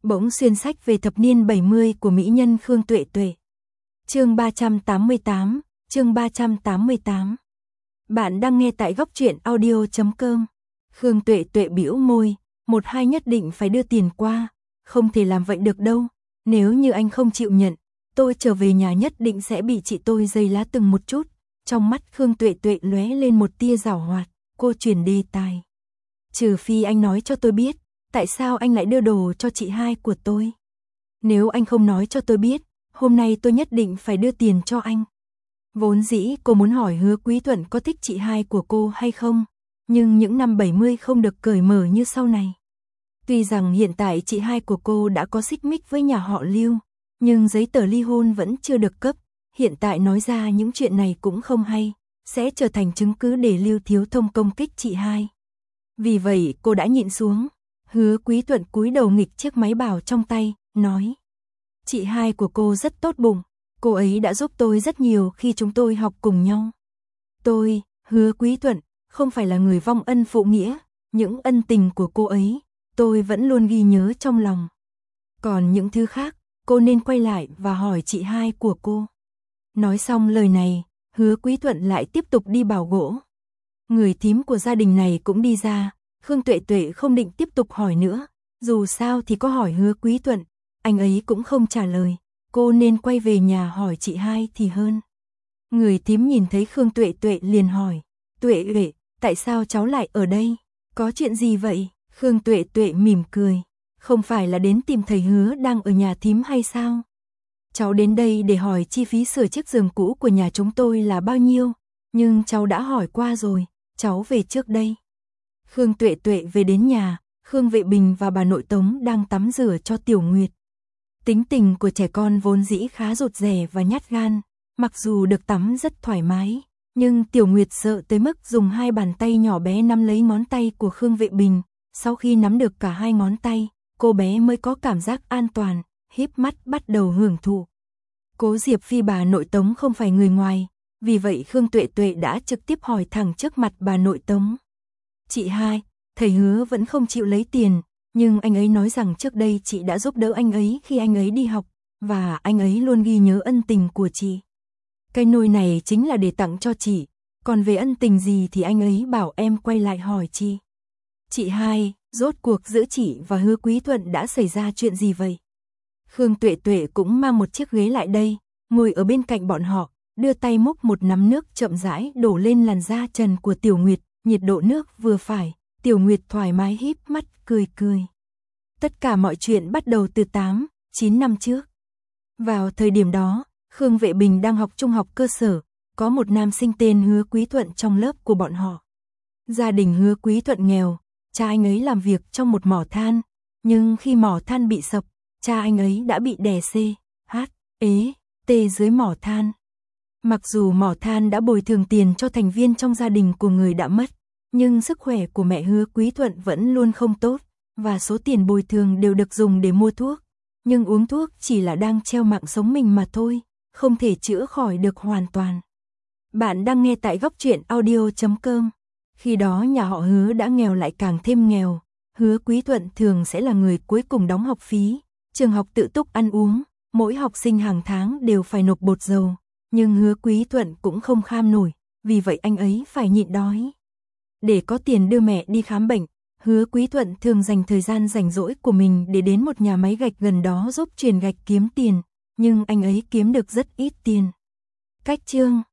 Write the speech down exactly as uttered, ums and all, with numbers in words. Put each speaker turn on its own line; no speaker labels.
Bỗng xuyên sách về thập niên bảy mươi của mỹ nhân Khương Tuệ Tuệ. Chương ba trăm tám mươi tám, chương ba trăm tám mươi tám. Bạn đang nghe tại góc truyện audio chấm com. Khương Tuệ Tuệ bĩu môi, một hai nhất định phải đưa tiền qua, không thể làm vậy được đâu, nếu như anh không chịu nhận, tôi trở về nhà nhất định sẽ bị chị tôi giày lá từng một chút. Trong mắt Khương Tuệ Tuệ lóe lên một tia giảo hoạt, cô chuyển đề tài. Trừ phi anh nói cho tôi biết, tại sao anh lại đưa đồ cho chị hai của tôi? Nếu anh không nói cho tôi biết, hôm nay tôi nhất định phải đưa tiền cho anh. Vốn dĩ cô muốn hỏi Hứa Quý Thuận có thích chị hai của cô hay không, nhưng những năm bảy mươi không được cởi mở như sau này. Tuy rằng hiện tại chị hai của cô đã có xích mích với nhà họ Lưu, nhưng giấy tờ ly hôn vẫn chưa được cấp, hiện tại nói ra những chuyện này cũng không hay, sẽ trở thành chứng cứ để Lưu Thiếu Thông công kích chị hai. Vì vậy cô đã nhịn xuống. Hứa Quý Thuận cúi đầu nghịch chiếc máy bảo trong tay, nói: chị hai của cô rất tốt bụng, cô ấy đã giúp tôi rất nhiều khi chúng tôi học cùng nhau. Tôi, Hứa Quý Thuận, không phải là người vong ân phụ nghĩa, những ân tình của cô ấy, tôi vẫn luôn ghi nhớ trong lòng. Còn những thứ khác, cô nên quay lại và hỏi chị hai của cô. Nói xong lời này, Hứa Quý Thuận lại tiếp tục đi bảo gỗ. Người thím của gia đình này cũng đi ra. Khương Tuệ Tuệ không định tiếp tục hỏi nữa, dù sao thì có hỏi Hứa Quý Thuận, anh ấy cũng không trả lời, cô nên quay về nhà hỏi chị hai thì hơn. Người thím nhìn thấy Khương Tuệ Tuệ liền hỏi: Tuệ Tuệ, tại sao cháu lại ở đây? Có chuyện gì vậy? Khương Tuệ Tuệ mỉm cười: không phải là đến tìm thầy Hứa đang ở nhà thím hay sao? Cháu đến đây để hỏi chi phí sửa chiếc giường cũ của nhà chúng tôi là bao nhiêu, nhưng cháu đã hỏi qua rồi, cháu về trước đây. Khương Tuệ Tuệ về đến nhà, Khương Vệ Bình và bà nội Tống đang tắm rửa cho Tiểu Nguyệt. Tính tình của trẻ con vốn dĩ khá rụt rè và nhát gan, mặc dù được tắm rất thoải mái, nhưng Tiểu Nguyệt sợ tới mức dùng hai bàn tay nhỏ bé nắm lấy ngón tay của Khương Vệ Bình. Sau khi nắm được cả hai ngón tay, cô bé mới có cảm giác an toàn, híp mắt bắt đầu hưởng thụ. Cố Diệp Phi bà nội Tống không phải người ngoài, vì vậy Khương Tuệ Tuệ đã trực tiếp hỏi thẳng trước mặt bà nội Tống. Chị hai, thầy Hứa vẫn không chịu lấy tiền, nhưng anh ấy nói rằng trước đây chị đã giúp đỡ anh ấy khi anh ấy đi học, và anh ấy luôn ghi nhớ ân tình của chị. Cái nồi này chính là để tặng cho chị, còn về ân tình gì thì anh ấy bảo em quay lại hỏi chị. Chị hai, rốt cuộc giữa chị và Hứa Quý Thuận đã xảy ra chuyện gì vậy? Khương Tuệ Tuệ cũng mang một chiếc ghế lại đây, ngồi ở bên cạnh bọn họ, đưa tay múc một nắm nước chậm rãi đổ lên làn da trần của Tiểu Nguyệt. Nhiệt độ nước vừa phải, Tiểu Nguyệt thoải mái híp mắt cười cười. Tất cả mọi chuyện bắt đầu từ tám, chín năm trước. Vào thời điểm đó, Khương Vệ Bình đang học trung học cơ sở, có một nam sinh tên Hứa Quý Thuận trong lớp của bọn họ. Gia đình Hứa Quý Thuận nghèo, cha anh ấy làm việc trong một mỏ than, nhưng khi mỏ than bị sập, cha anh ấy đã bị đè C, H, ế, T dưới mỏ than. Mặc dù mỏ than đã bồi thường tiền cho thành viên trong gia đình của người đã mất, nhưng sức khỏe của mẹ Hứa Quý Thuận vẫn luôn không tốt, và số tiền bồi thường đều được dùng để mua thuốc. Nhưng uống thuốc chỉ là đang treo mạng sống mình mà thôi, không thể chữa khỏi được hoàn toàn. Bạn đang nghe tại góc truyện audio chấm com. Khi đó nhà họ Hứa đã nghèo lại càng thêm nghèo, Hứa Quý Thuận thường sẽ là người cuối cùng đóng học phí, trường học tự túc ăn uống, mỗi học sinh hàng tháng đều phải nộp bột dầu. Nhưng Hứa Quý Thuận cũng không kham nổi, vì vậy anh ấy phải nhịn đói. Để có tiền đưa mẹ đi khám bệnh, Hứa Quý Thuận thường dành thời gian rảnh rỗi của mình để đến một nhà máy gạch gần đó giúp truyền gạch kiếm tiền, nhưng anh ấy kiếm được rất ít tiền. Cách chương